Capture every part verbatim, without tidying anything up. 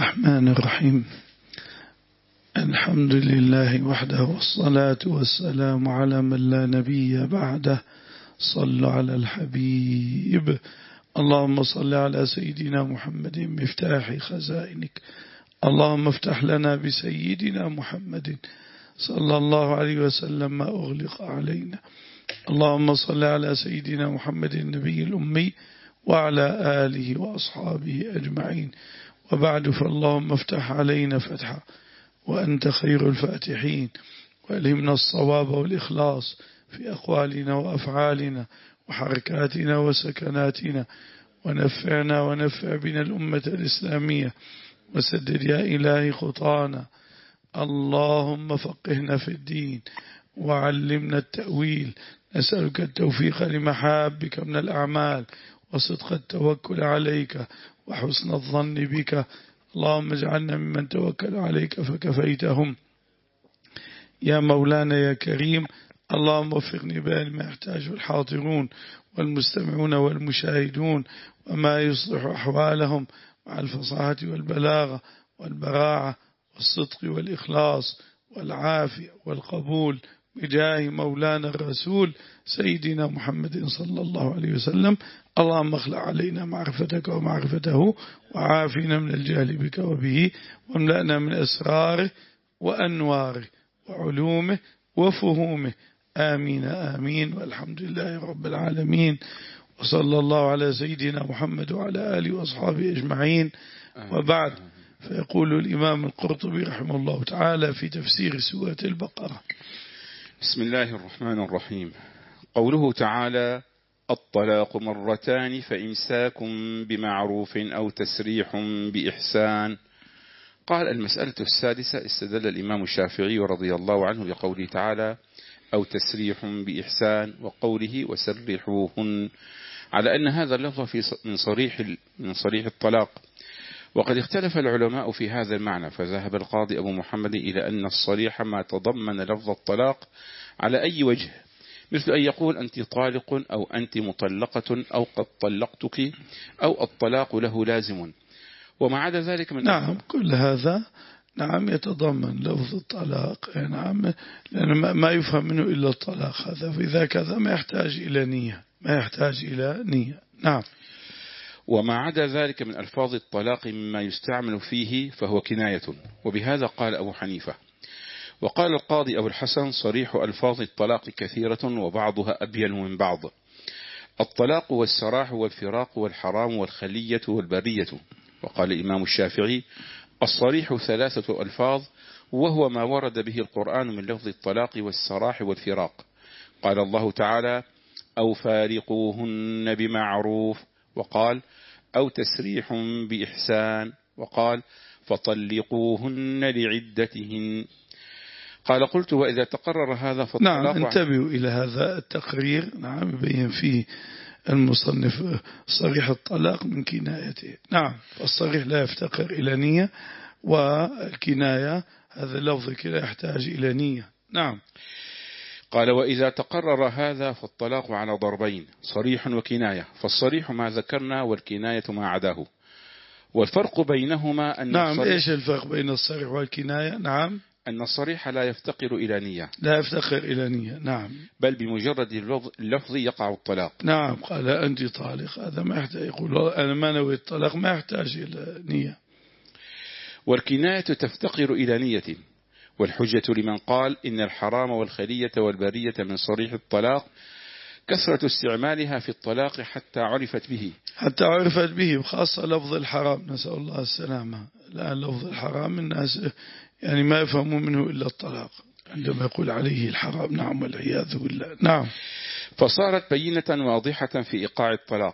الرحمن الرحيم. الحمد لله وحده والصلاة والسلام على من لا نبي بعده. صلوا على الحبيب. اللهم صل على سيدنا محمد مفتاح خزائنك. اللهم افتح لنا بسيدنا محمد صلى الله عليه وسلم ما أغلق علينا. اللهم صل على سيدنا محمد النبي الأمي وعلى آله وأصحابه أجمعين. وبعد، فاللهم افتح علينا فتحا وأنت خير الفاتحين، وألهمنا الصواب والإخلاص في أقوالنا وأفعالنا وحركاتنا وسكناتنا، ونفعنا ونفع بنا الأمة الإسلامية، وسدد يا إلهي خطانا. اللهم فقهنا في الدين وعلمنا التأويل. نسألك التوفيق لمحابك من الأعمال، وصدق التوكل عليك، وحسن الظن بك. اللهم اجعلنا ممن توكل عليك فكفيتهم يا مولانا يا كريم. اللهم وفقني بين ما يحتاجه الحاضرون والمستمعون والمشاهدون، وما يصلح أحوالهم مع الفصاحة والبلاغة والبراعة والصدق والإخلاص والعافية والقبول، بجاه مولانا الرسول سيدنا محمد صلى الله عليه وسلم. اللهم اخلع علينا معرفتك ومعرفته، وعافنا من الجهل بك وبه، واملأنا من أسراره وأنواره وعلومه وفهومه. آمين آمين، والحمد لله رب العالمين، وصلى الله على سيدنا محمد وعلى آله وأصحابه أجمعين. وبعد، فيقول الإمام القرطبي رحمه الله تعالى في تفسير سورة البقرة: بسم الله الرحمن الرحيم. قوله تعالى: الطلاق مرتان فإمساك بمعروف أو تسريح بإحسان. قال: المسألة السادسة، استدل الإمام الشافعي رضي الله عنه بقوله تعالى: أو تسريح بإحسان، وقوله وسرحوهن، على أن هذا اللفظ من صريح من صريح الطلاق. وقد اختلف العلماء في هذا المعنى، فذهب القاضي أبو محمد إلى أن الصريح ما تضمن لفظ الطلاق على أي وجه، مثل أن يقول أنت طالق، أو أنت مطلقة، أو قد طلقتك، أو الطلاق له لازم، وما عدا ذلك من نعم أفضل. كل هذا نعم يتضمن لفظ الطلاق، نعم، لأن ما يفهم منه إلا الطلاق هذا، فإذا كذا ما يحتاج إلى نية، ما يحتاج إلى نية. نعم. وما عدا ذلك من ألفاظ الطلاق مما يستعمل فيه فهو كناية، وبهذا قال أبو حنيفة. وقال القاضي أبو الحسن: صريح ألفاظ الطلاق كثيرة، وبعضها أبين من بعض. الطلاق والسراح والفراق والحرام والخلية والبرية. وقال الإمام الشافعي: الصريح ثلاثة ألفاظ، وهو ما ورد به القرآن من لفظ الطلاق والسراح والفراق. قال الله تعالى: أو فارقوهن بمعروف، وقال: أو تسريح بإحسان، وقال: فطلقوهن لعدتهن. قال: قلت: وإذا تقرر هذا فالطلاق. نعم، انتبهوا إلى هذا التقرير. نعم، يبين فيه المصنف صريح الطلاق من كنايته. نعم، الصريح لا يفتقر إلى نية، والكناية هذا اللفظ كلا يحتاج إلى نية. نعم. قال: وإذا تقرر هذا فالطلاق على ضربين: صريح وكناية. فالصريح ما ذكرنا، والكناية ما عداه. والفرق بينهما أن نعم. إيش الفرق بين الصريح والكناية؟ نعم، أن الصريح لا يفتقر إلى نية، لا يفتقر إلى نية. نعم، بل بمجرد اللفظ يقع الطلاق. نعم. قال: أنت طالق، هذا ما يحتاج يقول أنا ما نوي الطلاق، ما يحتاج إلى نية. والكناية تفتقر إلى نية. والحجة لمن قال إن الحرام والخلية والبرية من صريح الطلاق كثرة استعمالها في الطلاق حتى عرفت به حتى عرفت به وخاصة لفظ الحرام، نسأل الله السلامة. الآن لفظ الحرام الناس يعني ما يفهمون منه إلا الطلاق عندما يقول عليه الحرام. نعم، والعياذ بالله. نعم. فصارت بينة واضحة في إيقاع الطلاق،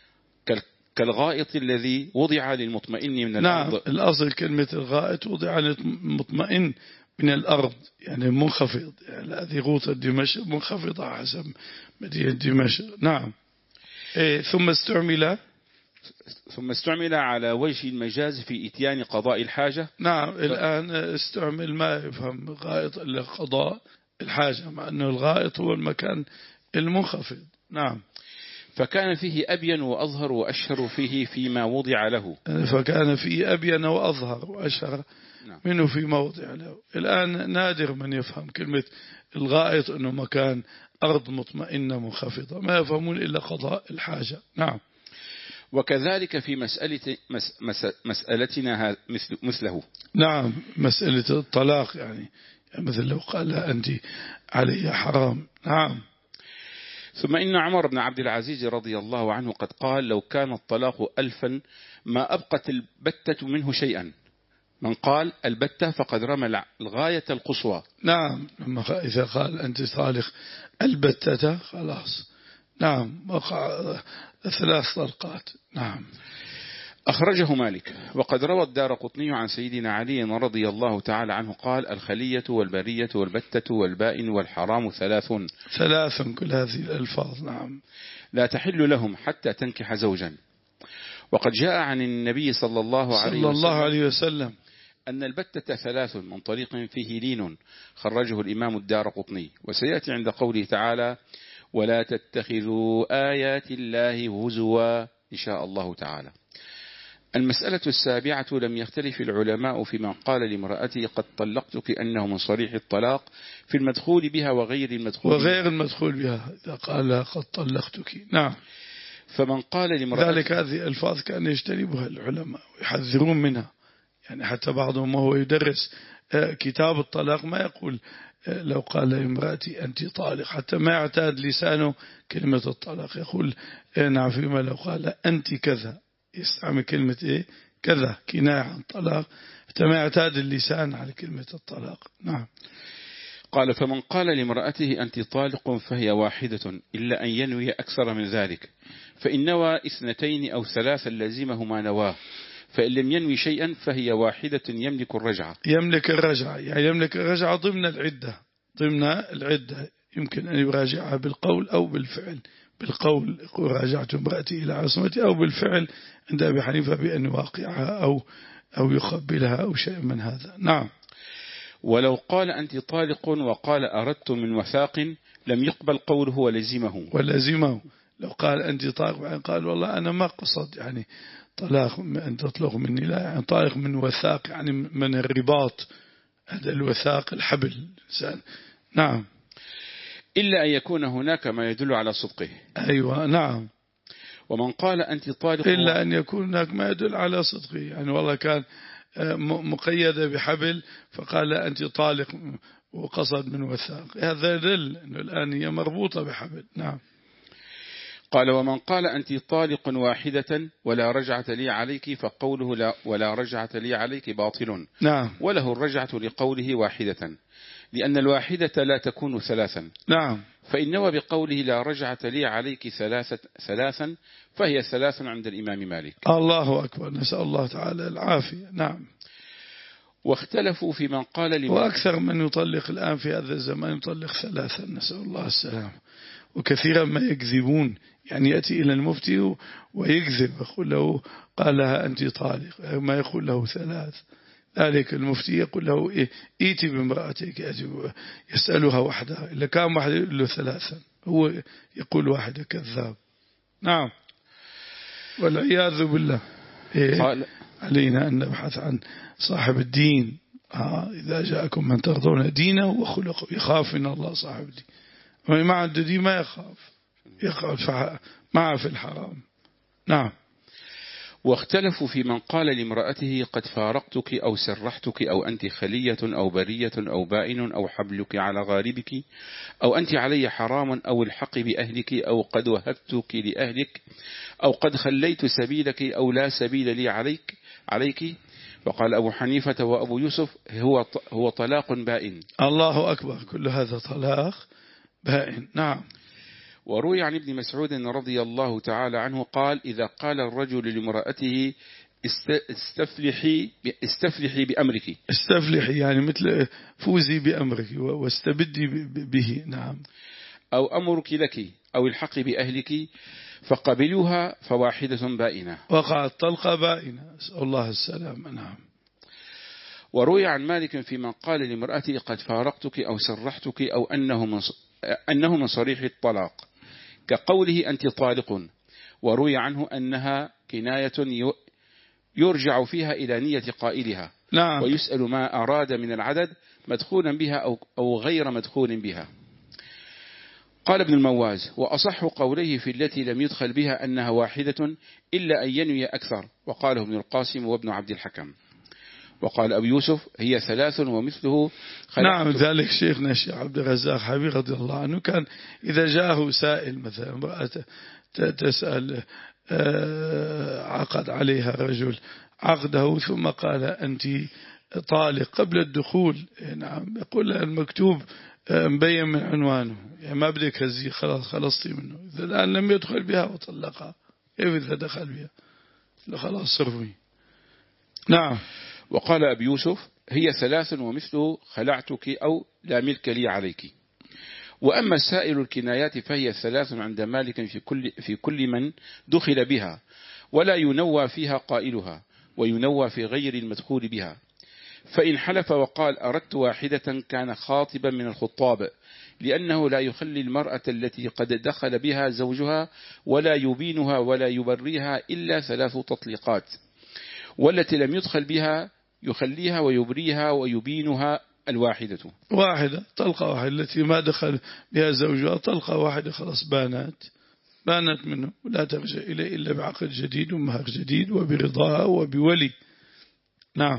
كالغائط الذي وضع للمطمئن من الأرض. نعم، الأصل كلمة الغائط وضع للمطمئن من الأرض، يعني منخفض، يعني هذه غوطة دمشق منخفضة حسب مدينة دمشق. نعم. إيه ثم استعمل ثم استعمل على وجه المجاز في إتيان قضاء الحاجة. نعم. ف... الآن استعمل ما يفهم غائط إلا قضاء الحاجة، مع أنه الغائط هو المكان المنخفض. نعم. فكان فيه أبين وأظهر وأشهر فيه فيما وضع له. فكان فيه أبين وأظهر وأشهر منه في موضع له. الآن نادر من يفهم كلمة الغائط أنه مكان أرض مطمئنة منخفضة، ما يفهمون إلا قضاء الحاجة. نعم. وكذلك في مسألة مس مس مسألتنا مثل مثله. نعم، مسألة الطلاق يعني مثل لو قال أنت علي حرام. نعم. ثم إن عمر بن عبد العزيز رضي الله عنه قد قال: لو كان الطلاق ألفا ما أبقت البتة منه شيئا. من قال البتة فقد رمى الغاية القصوى. نعم، إذا قال أنت طالق البتة خلاص. نعم، وقع ثلاث طلقات. نعم. أخرجه مالك. وقد روى الدارقطني عن سيدنا علي رضي الله تعالى عنه قال: الخلية والبرية والبتة والبائن والحرام ثلاث ثلاث كل هذه الألفاظ. نعم. لا تحل لهم حتى تنكح زوجا. وقد جاء عن النبي صلى الله عليه صلى الله وسلم عليه وسلم أن البتة ثلاث من طريق فيه لين، خرجه الإمام الدارقطني. وسيأتي عند قوله تعالى: ولا تتخذوا آيات الله هزوا، إن شاء الله تعالى. المسألة السابعة: لم يختلف العلماء في من قال لامرأته قد طلقتك أنه من صريح الطلاق في المدخول بها وغير المدخول وغير بها. المدخول بها إذا قال قد طلقتك. نعم. فمن قال لامرأته ذلك هذه الفاظ كان يجتنبها العلماء ويحذرون منها، يعني حتى بعضهم وهو يدرس كتاب الطلاق ما يقول لو قال لامرأتي أنت طالق، حتى ما يعتاد لسانه كلمة الطلاق، يقول نعم. فيما لو قال أنت كذا يستعمل كلمة إيه كذا كناية عن الطلاق، حتى ما يعتاد اللسان على كلمة الطلاق. نعم. قال: فمن قال لامرأته أنت طالق فهي واحدة إلا أن ينوي أكثر من ذلك، فإن نوى اثنتين أو ثلاثا لزمه ما نواه، فإن لم ينوي شيئا فهي واحدة يملك الرجعة. يملك الرجعة يعني يملك الرجعة ضمن العدة. ضمن العدة يمكن أن يراجعها بالقول أو بالفعل. بالقول يقول راجعت امرأتي إلى عصمتي، أو بالفعل عند أبي حنيفة بأن يواقعها أو أو يقبلها أو شيء من هذا. نعم. ولو قال أنت طالق وقال أردت من وثاق لم يقبل قوله ولزمه. ولزمه لو قال أنت طالق قال والله أنا ما قصد يعني طلاق أن تطلق مني، لا، يعني طالق من وثاق يعني من الرباط، هذا الوثاق الحبل الإنسان. نعم. إلا أن يكون هناك ما يدل على صدقه. أيوة. نعم. ومن قال أنت طالق إلا أن يكون هناك ما يدل على صدقه، يعني والله كان مقيدة بحبل فقال أنت طالق وقصد من وثاق، هذا يدل أنه الآن هي مربوطة بحبل. نعم. قال: ومن قال أنت طالق واحدة ولا رجعة لي عليك فقوله لا ولا رجعة لي عليك باطل. نعم. وله الرجعة لقوله واحدة، لأن الواحدة لا تكون ثلاثا. نعم. فإن نوى بقوله لا رجعة لي عليك ثلاثة ثلاثا فهي ثلاث عند الإمام مالك. الله أكبر، نسأل الله تعالى العافية. نعم. واختلفوا في من قال لمن وأكثر من يطلق الآن في هذا الزمان يطلق ثلاثا، نسأل الله السلام. وكثيرا ما يكذبون، يعني يأتي إلى المفتي ويكذب يقول له قالها أنت طالق، ما يقول له ثلاث. ذلك المفتي يقول له إيتي بامرأتك، يسألها وحدها، إلا كان واحد يقول له ثلاثا، هو يقول واحدة كذاب. نعم. والعياذ بالله. إيه؟ علينا أن نبحث عن صاحب الدين. آه إذا جاءكم من ترضون دينه وخلقه، يخاف من الله صاحب الدين، وما عنده دين ما يخاف، يخاف معه في الحرام. نعم. واختلفوا في من قال لامرأته قد فارقتك أو سرحتك أو أنت خلية أو برية أو بائن أو حبلك على غاربك أو أنت علي حرام أو الحق بأهلك أو قد وهبتك لأهلك أو قد خليت سبيلك أو لا سبيل لي عليك عليك وقال أبو حنيفة وأبو يوسف هو هو طلاق بائن. الله أكبر، كل هذا طلاق بائن. نعم. وروي عن ابن مسعود رضي الله تعالى عنه قال: إذا قال الرجل لامرأته استفلحي استفلحي بأمرك، استفلحي يعني مثل فوزي بأمرك واستبدي به. نعم. أو أمرك لك أو الحق بأهلك فقبلوها فواحدة بائنة. وقعت طلقة بائنة، أسأل الله السلام. نعم. وروي عن مالك في من قال لامرأته قد فارقتك أو سرحتك أو أنه من أنه من صريح الطلاق كقوله أنت طالق. وروي عنه أنها كناية يرجع فيها إلى نية قائلها. نعم. ويسأل ما أراد من العدد مدخولا بها أو, أو غير مدخول بها. قال ابن المواز: وأصح قوله في التي لم يدخل بها أنها واحدة إلا أن ينوي أكثر، وقاله ابن القاسم وابن عبد الحكم. وقال أبو يوسف: هي ثلاث ومثله. نعم، ذلك شيخنا الشيخ عبد الرزاق حبيب رضي الله عنه كان إذا جاءه سائل مثلا امرأة تسأل عقد عليها رجل عقده ثم قال أنت طالق قبل الدخول، نعم، يقول المكتوب مبين من عنوانه، يعني ما بدك هزي، خلاص خلصتي منه. إذا الآن لم يدخل بها وطلقها، كيف إذا دخل بها؟ خلاص صرفي. نعم. وقال أبي يوسف: هي ثلاث ومثله خلعتك أو لا ملك لي عليك. وأما سائر الكنايات فهي ثلاث عند مالك في كل, في كل من دخل بها، ولا ينوى فيها قائلها، وينوى في غير المدخول بها. فإن حلف وقال أردت واحدة كان خاطبا من الخطاب، لأنه لا يخلي المرأة التي قد دخل بها زوجها ولا يبينها ولا يبريها إلا ثلاث تطليقات، والتي لم يدخل بها يخليها ويبريها ويبينها الواحدة. واحدة طلقة واحدة، التي ما دخل بها زوجها طلقة واحدة، خلاص بانت بانت منه، ولا ترجع إليه إلا بعقد جديد ومهر جديد وبرضاها وبولي. نعم.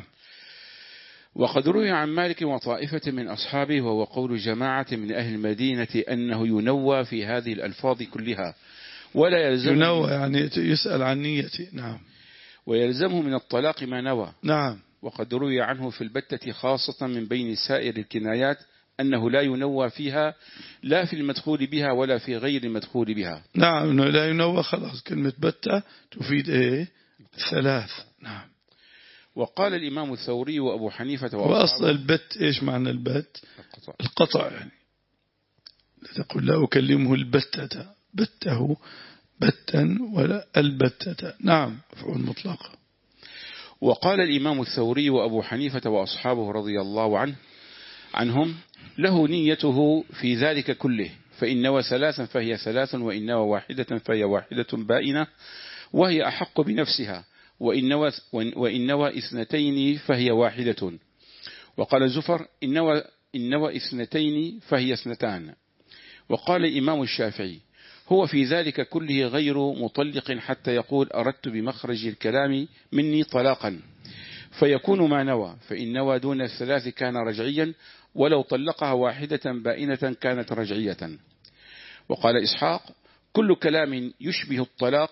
وقد روي عن مالك وطائفة من أصحابه، وهو قول جماعة من أهل المدينة، أنه ينوى في هذه الألفاظ كلها ولا يلزم. ينوى يعني يسأل عن نيته. نعم. ويلزمه من الطلاق ما نوى. نعم. وقد روي عنه في البتة خاصة من بين سائر الكنايات أنه لا ينوى فيها، لا في المدخول بها ولا في غير المدخول بها. نعم، أنه لا ينوى، خلاص كلمة بتة تفيد إيه؟ ثلاث. نعم. وقال الإمام الثوري وأبو حنيفة وأصل البت إيش معنى البت؟ القطع, القطع يعني تقول لا أكلمه البتة، بته بتا ولا البتة. نعم، مفعول مطلق. وقال الإمام الثوري وأبو حنيفة وأصحابه رضي الله عنه عنهم: له نيته في ذلك كله، فإن نوى ثلاثا فهي ثلاث، وإن نوى واحدة فهي واحدة بائنة وهي أحق بنفسها، وإن نوى, وإن نوى اثنتين فهي واحدة. وقال زفر: إن نوى, إن نوى اثنتين فهي اثنتان. وقال الإمام الشافعي: هو في ذلك كله غير مطلق حتى يقول أردت بمخرج الكلام مني طلاقا، فيكون ما نوى، فإن نوى دون الثلاث كان رجعيا، ولو طلقها واحدة بائنة كانت رجعية. وقال إسحاق: كل كلام يشبه الطلاق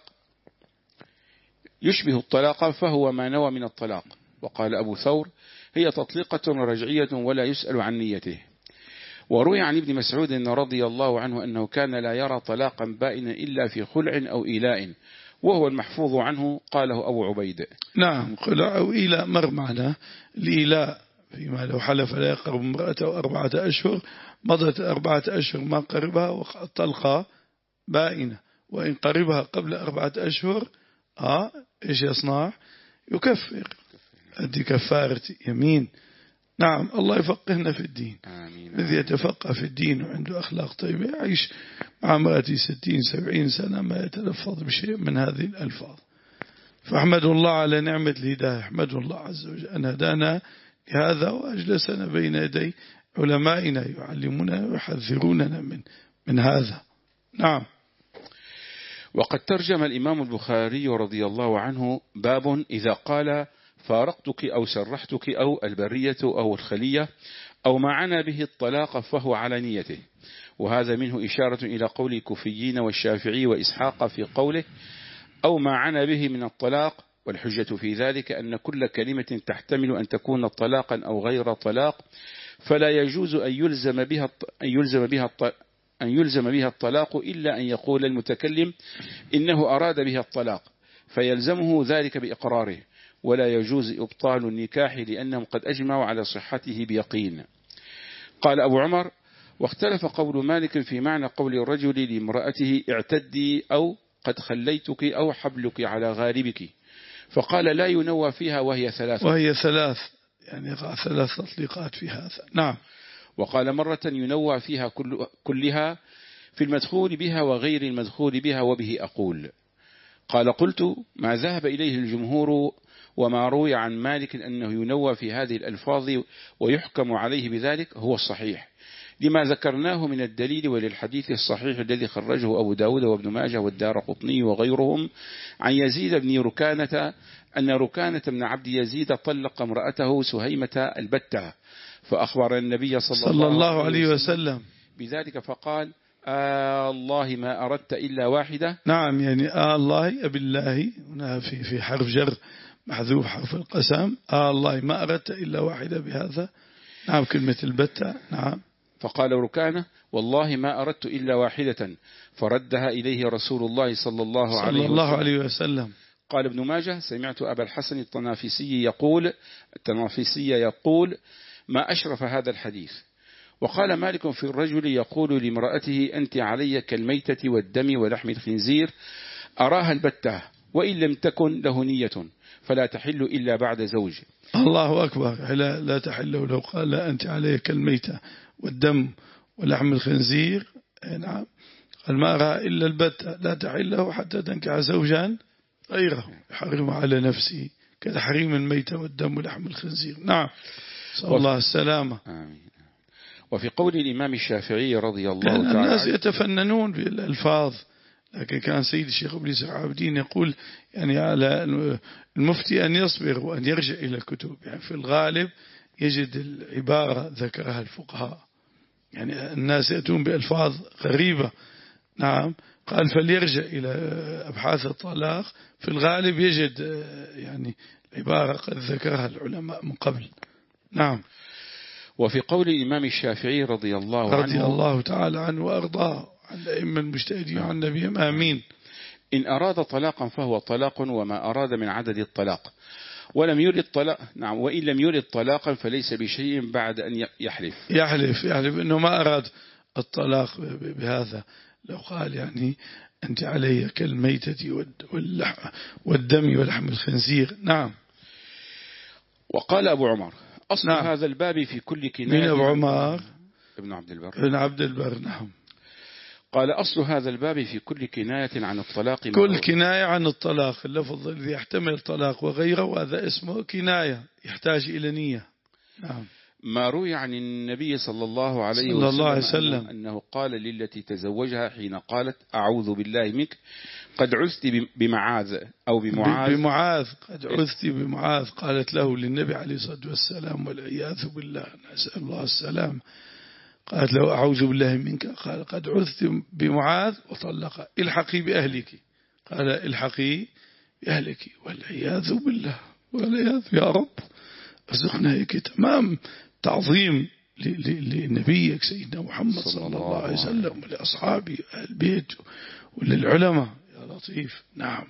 يشبه الطلاق فهو ما نوى من الطلاق. وقال أبو ثور: هي تطليقة رجعية ولا يسأل عن نيته. وروي عن ابن مسعود رضي الله عنه أنه كان لا يرى طلاقا بائنا إلا في خلع أو إيلاء، وهو المحفوظ عنه، قاله أبو عبيد. نعم، خلع أو إيلاء مر معنا. الإيلاء فيما لو حلف لا يقرب امرأته أربعة أشهر، مضت أربعة أشهر ما قربها وطلقها بائنة، وإن قربها قبل أربعة أشهر آه إيش يصنع؟ يكفر، أدي كفارة يمين. نعم، الله يفقهنا في الدين. آمين. الذي يتفقه في الدين وعنده أخلاق طيبة يعيش مع امرأته ستين سبعين سنة ما يتلفظ بشيء من هذه الألفاظ. فأحمد الله على نعمة الهداية، أحمد الله عز وجل أن هدانا لهذا وأجلسنا بين يدي علمائنا يعلموننا ويحذروننا من من هذا. نعم. وقد ترجم الإمام البخاري رضي الله عنه باب إذا قال فارقتك أو سرحتك أو البرية أو الخلية أو ما عنى به الطلاق فهو على نيته. وهذا منه إشارة إلى قول الكوفيين والشافعي وإسحاق في قوله أو ما عنى به من الطلاق. والحجة في ذلك أن كل كلمة تحتمل أن تكون طلاقا أو غير طلاق فلا يجوز أن يلزم بها أن يلزم بها أن يلزم بها الطلاق إلا أن يقول المتكلم إنه أراد بها الطلاق فيلزمه ذلك بإقراره، ولا يجوز إبطال النكاح لأنهم قد أجمعوا على صحته بيقين. قال أبو عمر: واختلف قول مالك في معنى قول الرجل لامرأته اعتدي أو قد خليتك أو حبلك على غاربك، فقال لا ينوى فيها وهي ثلاث وهي ثلاث يعني ثلاث تطليقات في هذا. نعم. وقال مرة ينوى فيها كل كلها في المدخول بها وغير المدخول بها وبه أقول. قال قلت ما ذهب إليه الجمهور وما روي عن مالك أنه ينوى في هذه الألفاظ ويحكم عليه بذلك هو الصحيح لما ذكرناه من الدليل وللحديث الصحيح الذي خرجه أبو داود وابن ماجه والدارقطني وغيرهم عن يزيد بن ركانة أن ركانة بن عبد يزيد طلق امرأته سهيمة البتة فأخبر النبي صلى, صلى الله عليه وسلم بذلك فقال آه الله ما أردت إلا واحدة. نعم يعني آه الله بالله هنا في في حرف جر محذوف حرف القسم آه الله ما أردت إلا واحدة بهذا. نعم كلمة البتة. نعم. فقال ركانة والله ما أردت إلا واحدة فردها إليه رسول الله صلى الله عليه صلى الله عليه وسلم. قال ابن ماجه سمعت أبا الحسن الطنافسي يقول الطنافسي يقول ما أشرف هذا الحديث. وقال مالك في الرجل يقول لامرأته أنت علي كالميتة والدم ولحم الخنزير أراها البتة وإن لم تكن له نية فلا تحل إلا بعد زوج. الله أكبر. لا, لا تحل لو قال لا أنت علي كالميتة والدم ولحم الخنزير. نعم. قال ما أراها إلا البتة لا تحل له حتى تنكح زوجا غيره يحرم على نفسه كتحريم الميتة والدم ولحم الخنزير. نعم. صلى الله السلامة. آمين. وفي قول الإمام الشافعي رضي الله كان تعالى الناس يتفننون بالألفاظ لكن كان سيد الشيخ إبليس العابدين يقول يعني على المفتي أن يصبر وأن يرجع إلى الكتب. يعني في الغالب يجد العبارة ذكرها الفقهاء يعني الناس يأتون بألفاظ غريبة. نعم. قال فليرجع إلى أبحاث الطلاق في الغالب يجد يعني العبارة قد ذكرها العلماء من قبل. نعم. وفي قول الإمام الشافعي رضي الله عنه رضي الله تعالى عنه وأرضاه عن الأئمة المجتهدين عن نبيهم آمين. إن أراد طلاقا فهو طلاق وما أراد من عدد الطلاق ولم يرد طلاق. نعم. وإن لم يرد طلاقا فليس بشيء بعد أن يحلف يحلف يحلف إنه ما أراد الطلاق بهذا. لو قال يعني أنت علي كالميتة والدم ولحم الخنزير. نعم. وقال أبو عمر أصل نعم. هذا الباب في كل كناية. من أبو عمر ابن عبد البر. ابن عبد البر. نعم. قال أصل هذا الباب في كل كناية عن الطلاق كل كناية عن الطلاق اللفظ الذي يحتمل الطلاق وغيره وهذا اسمه كناية يحتاج إلى نية. نعم. ما روي عن النبي صلى الله عليه صلى الله عليه وسلم وسلم أنه, أنه قال للتي تزوجها حين قالت أعوذ بالله منك قد عزت بمعاذ أو بمعاذ بمعاذ قد عزت بمعاذ قالت له للنبي عليه الصلاة والسلام والعياذ بالله نسأل الله السلام قالت له أعوذ بالله منك قال قد عزت بمعاذ وطلق الحقي بأهلك قال الحقي بأهلك والعياذ بالله والعياذ يا رب ارزقنا هيك تمام تعظيم لنبيك سيدنا محمد صلى الله عليه وسلم ولأصحابه البيت وللعلماء يا لطيف. نعم.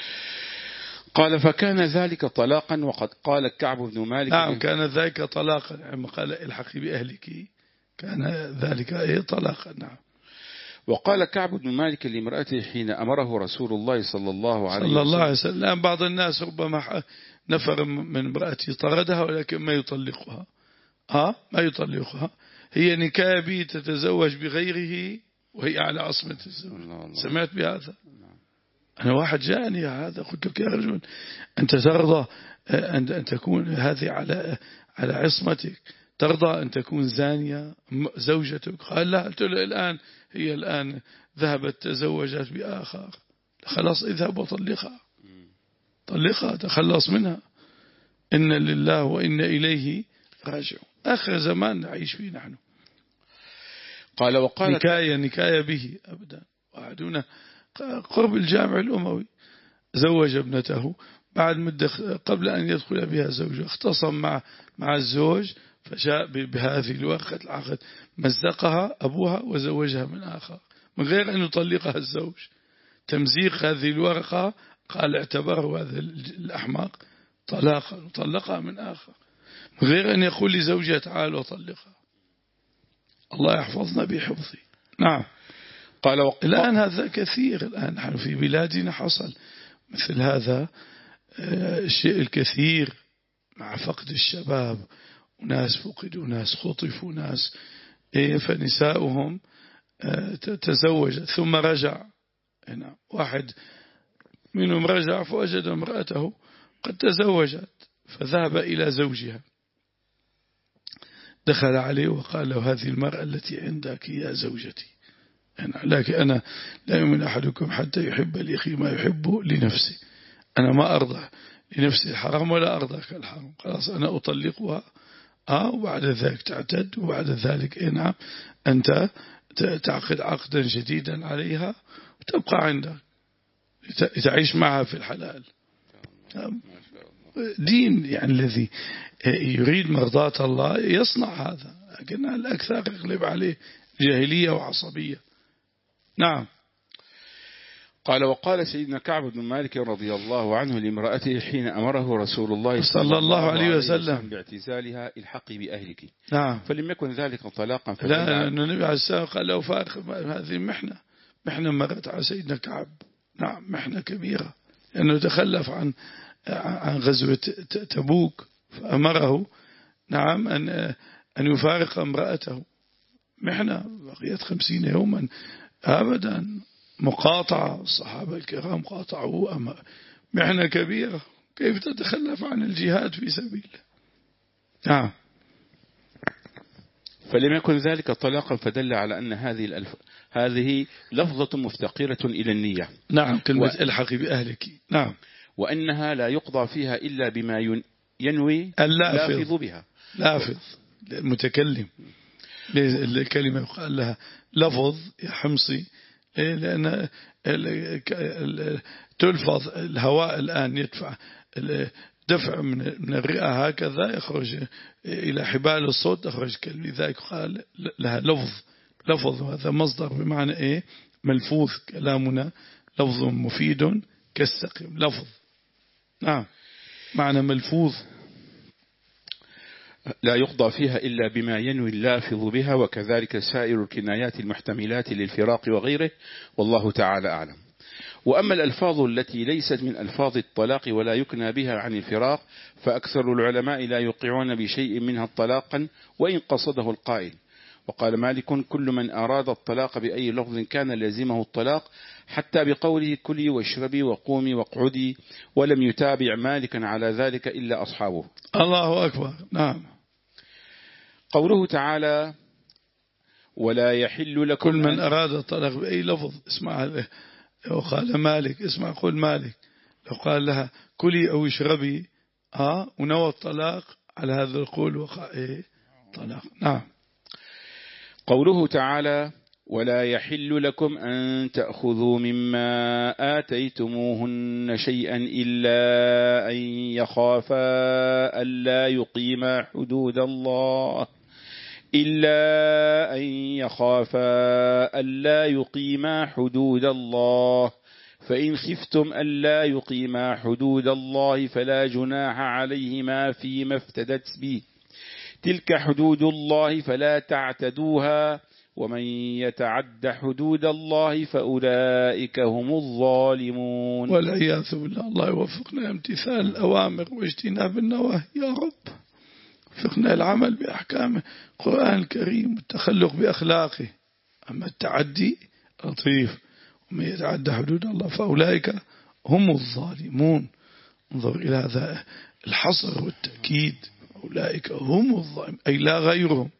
قال فكان ذلك طلاقا وقد قال كعب بن مالك. نعم كان ذلك طلاقا لما قال الحقي بأهلك كان ذلك ايه طلاقا. نعم. وقال كعب بن مالك لامرأته حين أمره رسول الله صلى الله عليه وسلم صلى الله عليه وسلم بعض الناس ربما نفر من امرأته طردها ولكن ما يطلقها ها ما يطلقها هي نكابي تتزوج بغيره وهي على عصمة الزوج. سمعت بهذا؟ أنا واحد جاءني هذا قلت لك يا رجل أنت ترضى أن تكون هذه على على عصمتك ترضى أن تكون زانية زوجتك؟ قال لا. قلت له الآن هي الآن ذهبت تزوجت بآخر خلاص اذهب وطلقها طلقها تخلص منها. إن لله وإن إليه راجعون. آخر زمان نعيش فيه نحن. قال وقال نكاية نكاية به أبدا. وعدونا قرب الجامع الأموي زوج ابنته بعد مدة قبل أن يدخل بها زوجه اختصم مع مع الزوج فجاء بهذه الورقة العقد مزقها أبوها وزوجها من آخر من غير أن يطلقها الزوج. تمزيق هذه الورقة قال اعتبره هذا الأحمق طلاقا وطلقها من آخر من غير أن يقول لزوجها تعال وطلقها. الله يحفظنا بحفظه. نعم. قال وق... الآن هذا كثير. الآن نحن في بلادنا حصل مثل هذا الشيء الكثير مع فقد الشباب وناس فقدوا ناس خطفوا ناس فنساؤهم تزوج ثم رجع، هنا واحد منهم رجع فوجد امرأته قد تزوجت فذهب إلى زوجها، دخل عليه وقال له هذه المرأة التي عندك يا زوجتي، لكن أنا لا يؤمن أحدكم حتى يحب لأخيه ما يحب لنفسه، أنا ما أرضى لنفسي الحرام ولا أرضاك الحرام، خلاص أنا أطلقها آه وبعد ذلك تعتد، وبعد ذلك إيه نعم أنت تعقد عقدا جديدا عليها وتبقى عندك تعيش معها في الحلال. دين يعني الذي يريد مرضاة الله يصنع هذا، لكن الأكثر يغلب عليه جاهلية وعصبية. نعم. قال وقال سيدنا كعب بن مالك رضي الله عنه لامرأته حين أمره رسول الله صلى الله عليه وسلم باعتزالها الحقي بأهلك، نعم، فلم يكن ذلك طلاقا، لا لأن النبي عليه السلام قال له فارق هذه محنة، محنة مرت على سيدنا كعب، نعم محنة كبيرة، لأنه تخلف عن عن غزوة تبوك فأمره نعم أن أن يفارق امرأته، محنة بقيت خمسين يوما أبدا مقاطعة، الصحابة الكرام قاطعوه، محنة كبيرة، كيف تتخلف عن الجهاد في سبيل الله. نعم. فلم يكن ذلك طلاقا، فدل على أن هذه الألف هذه لفظة مفتقرة إلى النية. نعم، كلمة و... الحقي بأهلك. نعم. وأنها لا يقضى فيها إلا بما ينوي اللافظ بها. لافظ المتكلم، الكلمة يقال لها لفظ يا حمصي، لأن تلفظ الهواء الآن يدفع دفع من الرئة هكذا يخرج إلى حبال الصوت تخرج كلمة، لذلك قال لها لفظ. لفظ هذا مصدر بمعنى إيه؟ ملفوظ، كلامنا لفظ مفيد كالسقم، لفظ. نعم، معنى ملفوظ. لا يقضى فيها إلا بما ينوي اللافظ بها، وكذلك سائر الكنايات المحتملات للفراق وغيره، والله تعالى أعلم. وأما الألفاظ التي ليست من ألفاظ الطلاق ولا يكنى بها عن الفراق، فأكثر العلماء لا يوقعون بشيء منها طلاقا وإن قصده القائل. وقال مالك كل من أراد الطلاق بأي لفظ كان لازمه الطلاق، حتى بقوله كلي واشربي وقومي واقعدي، ولم يتابع مالكا على ذلك إلا أصحابه. الله أكبر. نعم. قوله تعالى ولا يحل لكم كل من أراد الطلاق بأي لفظ، اسمع هذا، لو قال مالك اسمع قول مالك، لو قال لها كلي أو اشربي ها ونوى الطلاق على هذا القول وقع إيه طلاق. نعم. قوله تعالى ولا يحل لكم أن تأخذوا مما آتيتموهن شيئا إلا أن يخافا ألا يقيما حدود الله إلا أن يخافا ألا يقيما حدود الله، فإن خفتم ألا يقيما حدود الله فلا جناح عليهما فيما افتدت به، تلك حدود الله فلا تعتدوها، ومن يتعد حدود الله فأولئك هم الظالمون. والعياذ بالله. الله يوفقنا امتثال الأوامر واجتناب النواهي يا رب، وفقنا العمل بأحكام القرآن الكريم والتخلق بأخلاقه. أما التعدي لطيف، ومن يتعد حدود الله فأولئك هم الظالمون. انظر إلى هذا الحصر والتأكيد، أولئك هم الظالمون أي لا غيرهم.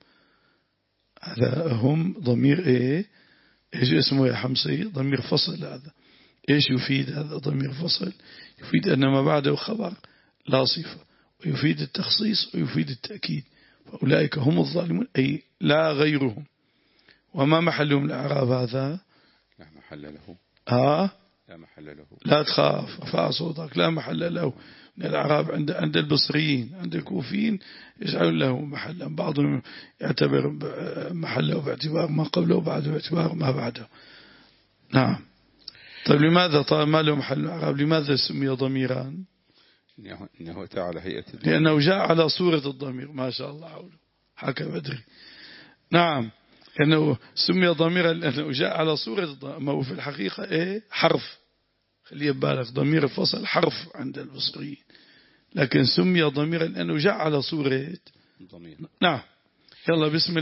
هذا هم ضمير إيه؟ إيش اسمه يا حمصي؟ ضمير فصل. هذا إيش يفيد؟ هذا ضمير فصل يفيد أن ما بعده خبر لا صفة، ويفيد التخصيص ويفيد التأكيد. فأولئك هم الظالمون أي لا غيرهم. وما محلهم الإعراب هذا؟ لا محل له. ها؟ لا محل له. لا تخاف ارفع صوتك. لا محل له من الإعراب عند عند البصريين، عند الكوفيين يجعلون له محلا، بعضهم يعتبر محله باعتبار ما قبله وبعده باعتبار ما بعده. نعم. طيب لماذا طيب ما له محل الإعراب؟ لماذا سمي ضميران؟ إنه تعالى هيئة الضمير، لأنه جاء على صورة الضمير. ما شاء الله حكى بدري. نعم، لأنه سمي ضميرا لأنه جاء على صورة الضمير، ما هو في الحقيقة إيه؟ حرف. خليه بالك، ضمير الفصل حرف عند البصريين، لكن سمي ضميرا لأنه جاء على صورة ضمير. نعم. يلا بسم الله.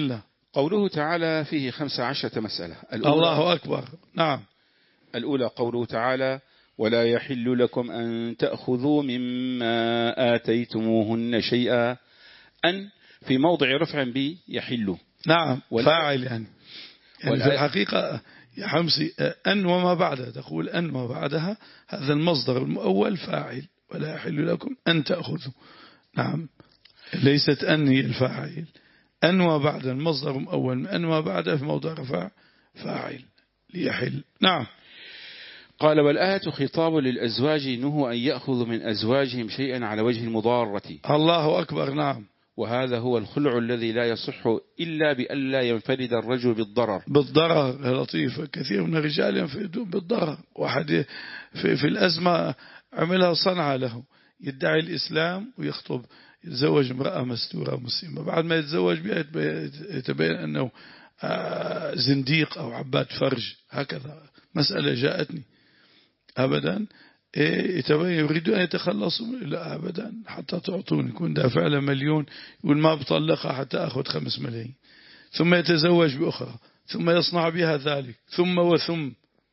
قوله تعالى فيه خمس عشرة مسألة. الله أكبر. نعم. الأولى قوله تعالى ولا يحل لكم أن تأخذوا مما آتيتموهن شيئا. أن في موضع رفع بي يحل. نعم فاعل يعني, يعني في الحقيقة يا حمصي أن وما بعدها تقول أن وما بعدها هذا المصدر المؤول فاعل ولا يحل لكم أن تأخذوا. نعم ليست أن هي الفاعل. أن وبعد المصدر المؤول من أن وبعدها في موضع رفع فاعل ليحل. نعم. قال والآية خطاب للأزواج نهوا أن يأخذوا من أزواجهم شيئا على وجه المضارة. الله أكبر. نعم. وهذا هو الخلع الذي لا يصح إلا بأن لا ينفرد الرجل بالضرر. بالضرر لطيف. كثير من الرجال ينفردون بالضرر. واحد في, في الأزمة عملها صنعة له يدعي الإسلام ويخطب يتزوج امرأة مستورة مسلمة بعد ما يتزوج بها يتبين أنه زنديق أو عباد فرج. هكذا مسألة جاءتني أبدا. يتبين يريدون أن يتخلصوا. لا أبدا حتى تعطوني يكون دافع له مليون يقول ما بطلقها حتى أخذ خمس ملايين ثم يتزوج بأخرى ثم يصنع بها ذلك ثم وثم.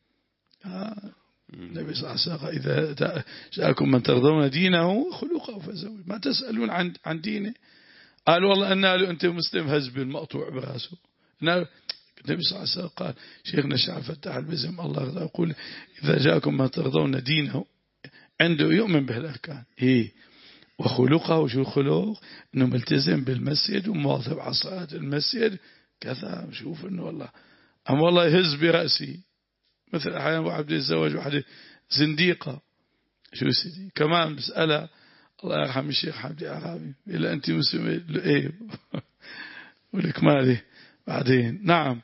النبي صلى الله عليه وسلم إذا جاءكم من ترضون دينه وخلقه فزوج. ما تسألون عن عن دينه. قال والله أن له أنت مسلم هزبي المقطوع براسه. النبي صلى الله عليه وسلم قال شيخنا الشيخ فتح البزم الله يقول إذا جاءكم من ترضون دينه عنده يؤمن بالأركان هي وخلقه. شو خلق؟ إنه ملتزم بالمسجد ومواظب على صلاة المسجد كذا. شوف إنه والله أم والله يهز برأسي مثل أحيانا واحد يتزوج واحدة زنديقة. شو سيدي كمان مسألة الله يرحم الشيخ حمدي عرابي إلا أنت مسلمة إيه ولك مالي بعدين. نعم.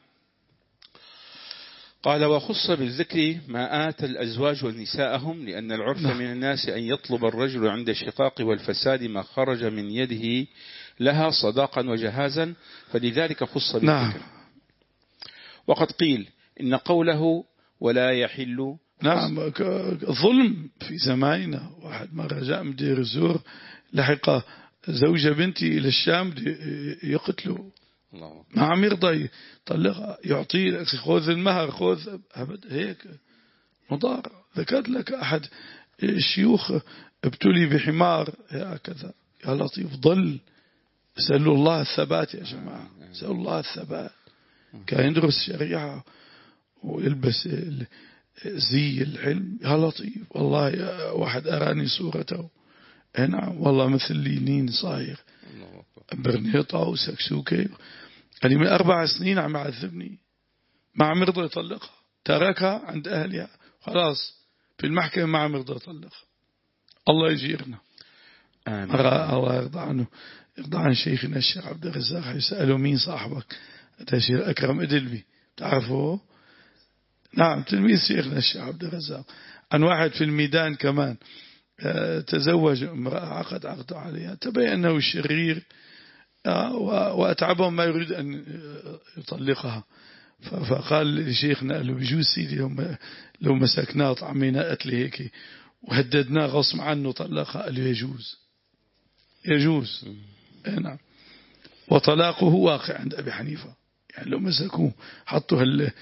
قال وخص بالذكر ما آتى الأزواج ونساءهم لأن العرف نعم. من الناس أن يطلب الرجل عند الشقاق والفساد ما خرج من يده لها صداقا وجهازا فلذلك خص بالذكر. نعم. وقد قيل إن قوله ولا يحل. نعم ظلم في زماننا. واحد مرة جاء مدير الزور لحق زوجة بنتي إلى الشام يقتله ما عم يرضى يطلقها يعطيه خذ المهر خذ أبد هيك مضار. ذكرت لك أحد الشيوخ ابتلي بحمار هكذا. يا لطيف ضل. سألوا الله الثبات يا جماعة. سألوا الله الثبات. كان يدرس شريعة ويلبس زي العلم. يا لطيف والله يا واحد أراني صورته. نعم والله مثل لينين صاير برنيطة وسكسوكي. يعني من أربع سنين عم يعذبني ما عم يرضى يطلقها. تركها عند أهلها خلاص في المحكمة ما عم يرضى يطلقها. الله يجيرنا. آمين. الله يرضى عنه يرضى عن شيخنا الشيخ عبد الرزاق يسأله مين صاحبك؟ هذا الشيخ أكرم إدلبي تعرفه؟ نعم تلميذ شيخنا الشيخ عبد الرزاق. عن واحد في الميدان كمان تزوج امرأة عقد عقد عليها تبين أنه شرير وأتعبهم ما يريد أن يطلقها فقال لشيخنا له بجوز سيدي لو مسكناه طعمينا قتل هيك وهددناه غصب عنه طلقها. قال له يجوز يجوز. نعم. وطلاقه واقع عند أبي حنيفة. يعني لو مسكوه حطوا هال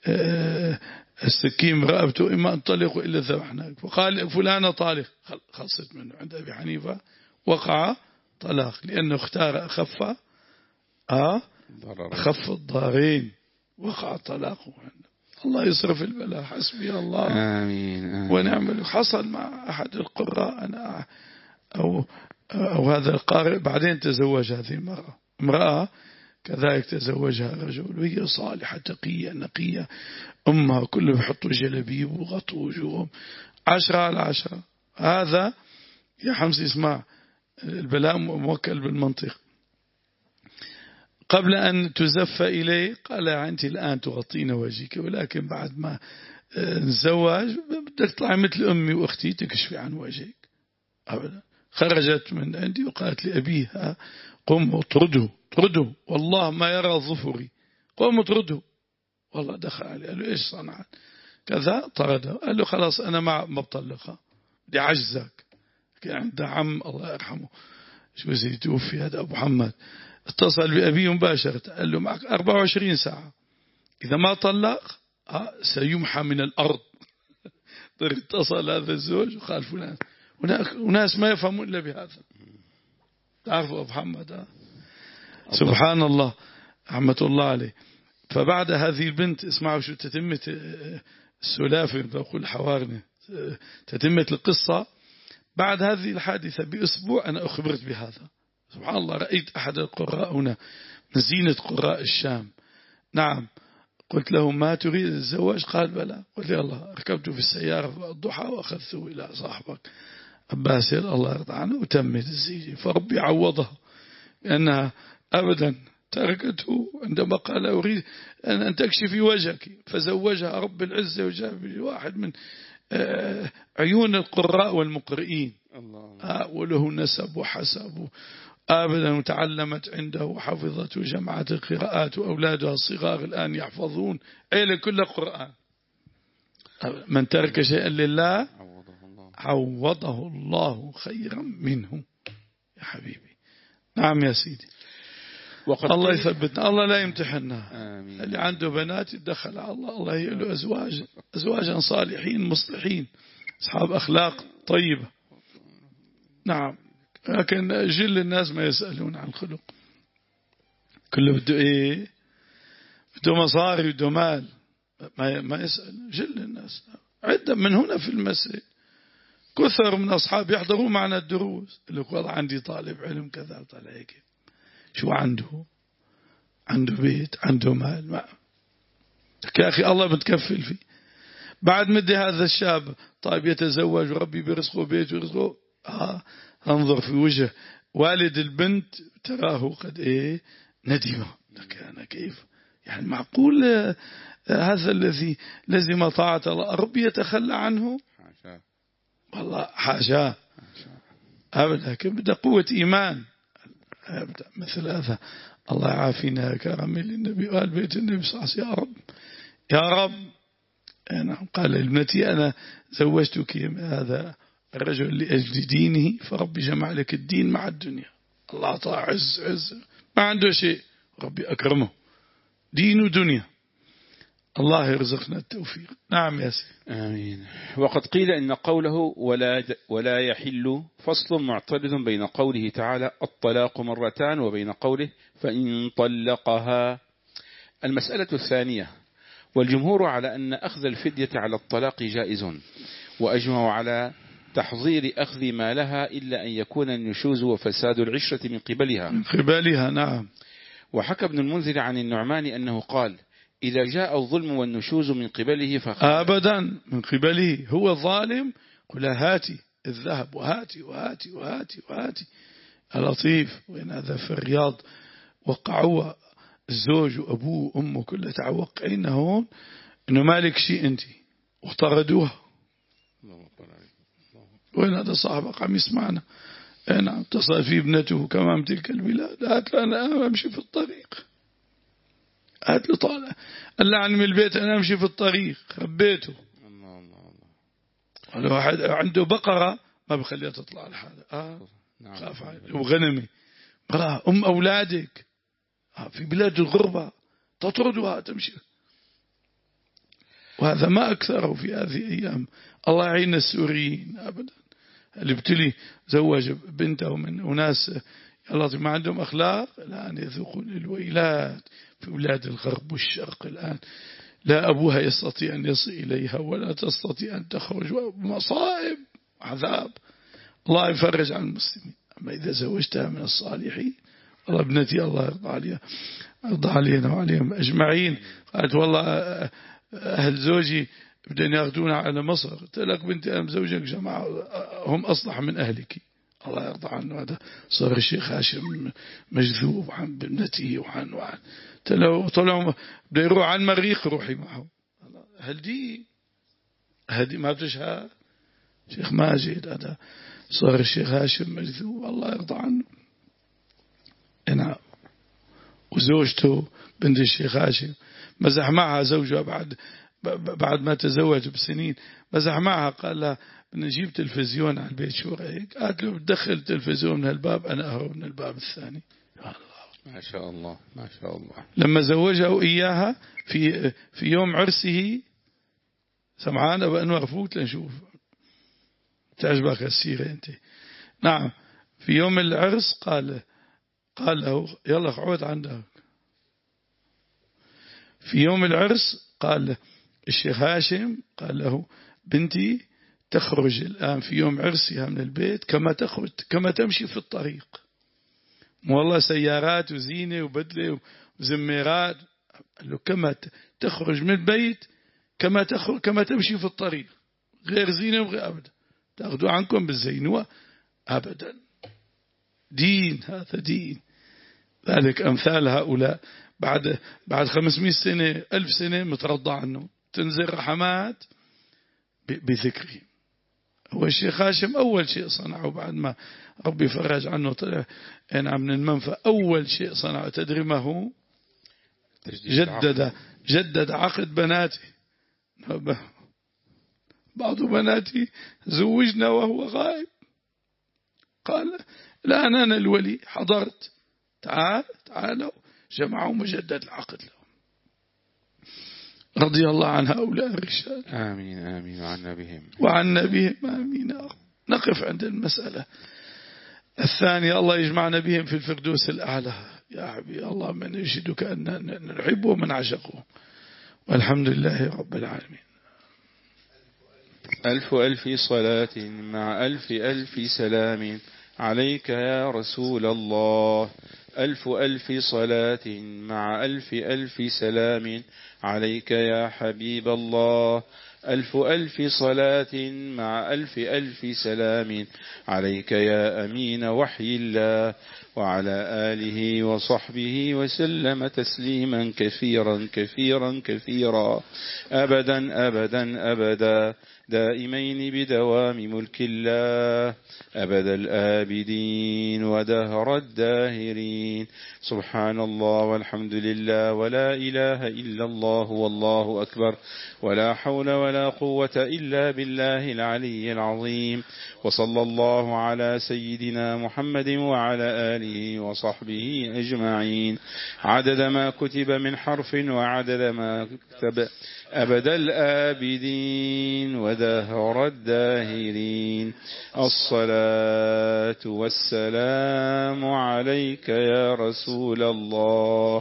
السكين رقبته إما أن طلقوا إلا ذبحناك. فقال فلانة طالق خلصت منه. عند أبي حنيفة وقع طلاق لأنه اختار أخف آه أخف الضارين وقع طلاقه. الله يصرف البلاء. حسبي الله آمين, آمين. ونعمل. حصل مع أحد القراء أنا أو, أو هذا القارئ بعدين تزوج هذه المرأة امرأة كذلك تزوجها رجل وهي صالحة تقية نقية أمها كله يحطوا جلبيب وغطوا وجوههم عشرة على عشرة. هذا يا حمص اسمع البلاء موكل بالمنطق. قبل أن تزف إليه قال أنت الآن تغطين وجهك ولكن بعد ما نتزوج بدك تطلع مثل أمي وأختي تكشفي عن وجهك. أبدا. خرجت من عندي وقالت لأبيها قم اطرده اطرده والله ما يرى ظفري قم اطرده. والله دخل عليه قال له إيش صنعت كذا طرده. قال له خلاص أنا ما بطلقها دي عجزك. كان عنده عم الله يرحمه شو سيدي توفي هذا أبو محمد، اتصل بأبيه مباشرة قال له معك أربعة وعشرين ساعة، إذا ما طلق سيمحى من الأرض. اتصل هذا الزوج وقال فلان، هناك وناس ما يفهمون إلا بهذا. تعرفوا أبو محمد ها؟ سبحان الله رحمة الله عليه. فبعد هذه البنت اسمعوا شو تتمة السلافة بقول حوارنا، تتمة القصة بعد هذه الحادثة بأسبوع أنا أخبرت بهذا. سبحان الله، رأيت أحد القراء هنا من زينة قراء الشام. نعم، قلت له ما تريد الزواج؟ قال بلى. قلت له الله، ركبت في السيارة في الضحى وأخذته إلى صاحبك أباسر الله يرضى عنه وتمت الزيجة. فربي عوضها لأنها أبدا تركته عندما قال أريد أن تكشفي وجهك، فزوجها رب العزة وجاب واحد من عيون القراء والمقرئين الله. وله نسب وحسب أبدا، وتعلمت عنده وحفظت وجمعت القراءات، وأولادها الصغار الآن يحفظون عيلة كل قرآن. من ترك شيئا لله عوضه الله خيرا منه يا حبيبي. نعم يا سيدي، الله يثبتنا، الله لا يمتحننا. آمين. اللي عنده بنات يدخل على الله، الله يله أزواج أزواجا صالحين مصلحين أصحاب أخلاق طيبة. نعم، لكن جل الناس ما يسألون عن الخلق، كله بده إيه؟ بده مصاري بده مال، ما ما يسأل جل الناس. عدة من هنا في المسجد كثر من أصحاب يحضروا معنا الدروس، اللي والله عندي طالب علم كذا طالع هيك، شو عنده؟ عنده بيت، عنده مال، ما يا أخي الله بتكفل فيه. بعد مدي هذا الشاب طيب يتزوج وربي برزقه بيت ورزقه، آه انظر في وجه والد البنت تراه قد إيه ندم. كان كيف يعني معقول آه هذا الذي لزم طاعة الله ربي يتخلى عنه؟ حاشا والله حاشا أبدا. كم بدأ قوة إيمان أبدا مثل هذا. الله يعافينا يا كرم للنبي وآل بيت النبي صلى الله عليه وسلم. يا رب يا رب. نعم، قال ابنتي أنا زوجتك هذا الرجل لأجل دينه، فربي جمع لك الدين مع الدنيا. الله أعطاه عز عز ما عنده شيء، ربي أكرمه دين ودنيا. الله يرزقنا التوفيق. نعم يا سيدي. آمين. وقد قيل إن قوله ولا ولا يحل فصل معترض بين قوله تعالى الطلاق مرتان وبين قوله فإن طلقها. المسألة الثانية، والجمهور على أن أخذ الفدية على الطلاق جائز، وأجمعوا على تحظير أخذ ما لها إلا أن يكون النشوز وفساد العشرة من قبلها من قبلها. نعم. وحكى ابن المنذر عن النعمان أنه قال إذا جاء الظلم والنشوز من قبله فخذ. أبدا من قبله، هو ظالم قل هاتي الذهب وهاتي وهاتي وهاتي وهاتي. لطيف وين هذا في الرياض وقعوا الزوج وأبوه وأمه كلها تعوقعين هون إنه مالك شيء أنت، وافترضوها. وين هذا صاحبك عم يسمعنا؟ أنا اتصل في ابنته كمان من تلك البلاد، قالت له أنا أمشي في الطريق، قالت له طالع قال له من البيت أنا أمشي في الطريق، خبيته. الله الله الله. واحد عنده بقرة ما بخليها تطلع لحالها، آه خاف عليه، وغنمي مراه أم أولادك آه في بلاد الغربة تطردها تمشي. وهذا ما أكثره في هذه الأيام. الله يعين السوريين أبدا. اللي ابتلي زوج بنته من أناس الله ما عندهم أخلاق الآن يذوقون الويلات في بلاد الغرب والشرق. الآن لا أبوها يستطيع أن يصل إليها ولا تستطيع أن تخرج، مصائب عذاب. الله يفرج عن المسلمين. أما إذا زوجتها من الصالحين، الله ابنتي الله يرضى عليها يرضى علينا وعليهم أجمعين، قالت والله أهل زوجي بدأن يأخذونا على مصر. قلت لك بنتي أنا زوجك جماعة هم أصلح من أهلك، الله يرضى عنه. هذا صار الشيخ هاشم مجذوب عن بنتي وعن وعن تلو طلعوا بده يروح عن مريخ روحي معه. هل دي هدي ما بتشها شيخ ماجد؟ هذا صار الشيخ هاشم مجذوب الله يرضى عنه. نعم. وزوجته بنت الشيخ هاشم مزح معها زوجها بعد بعد ما تزوج بسنين مزح معها قال لها بدنا نجيب تلفزيون على البيت، شو رأيك؟ قالت له بدخل تلفزيون من هالباب أنا أهو من الباب الثاني. ما شاء الله ما شاء الله. لما زوجه إياها في في يوم عرسه، سمعان أبا أنور فوت لنشوف تعجبك السيرة أنت. نعم في يوم العرس قال قال له يلا اقعد عندك. في يوم العرس قال الشيخ هاشم قال له بنتي تخرج الآن في يوم عرسها من البيت كما تخرج كما تمشي في الطريق، والله سيارات وزينة وبدلة وزميرات. قال له كما تخرج من البيت كما تخرج كما تمشي في الطريق، غير زينة وغير أبدا تأخذوا عنكم بالزينوة أبدا. دين، هذا دين. ذلك أمثال هؤلاء بعد بعد خمسمائة سنة ألف سنة مترضى عنه، تنزل رحمات بذكره. هو الشيخ هاشم أول شيء صنعه بعد ما ربي فرج عنه طلع أنا من المنفى، أول شيء صنعه تدري ما هو؟ جدد جدد عقد بناتي. بعض بناتي زوجنا وهو غائب، قال الآن أنا الولي حضرت، تعال تعالوا جمعوا مجدد العقد له. رضي الله عن هؤلاء الرجال. آمين آمين وعنا بهم وعنا بهم آمين. نقف عند المسألة الثانية، الله يجمعنا بهم في الفردوس الأعلى يا حبيبي. الله من يشهدك أن نحبه ومن عشقه، والحمد لله رب العالمين. ألف ألف صلاة مع ألف ألف سلام عليك يا رسول الله. ألف ألف صلاة مع ألف ألف سلام عليك يا حبيب الله. ألف ألف صلاة مع ألف ألف سلام عليك يا أمين وحي الله، وعلى آله وصحبه وسلم تسليما كثيرا كثيرا كثيرا أبدا أبدا أبدا دائمين بدوام ملك الله أبد الآبدين ودهر الداهرين. سبحان الله والحمد لله ولا إله إلا الله والله أكبر، ولا حول ولا قوة إلا بالله العلي العظيم. وصلى الله على سيدنا محمد وعلى آله وصحبه أجمعين عدد ما كتب من حرف وعدد ما كتب أبد الآبدين ودهر الداهرين. الصلاة والسلام عليك يا رسول الله.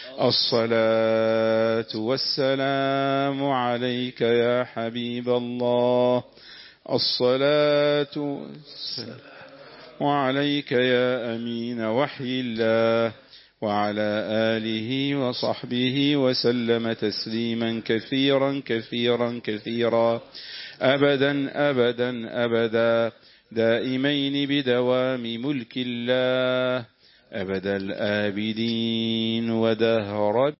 الصلاة والسلام عليك يا حبيب الله. الصلاة والسلام عليك يا أمين وحي الله، وعلى آله وصحبه وسلم تسليما كثيرا كثيرا كثيرا أبدا أبدا أبدا دائمين بدوام ملك الله أبد الآبدين ودهر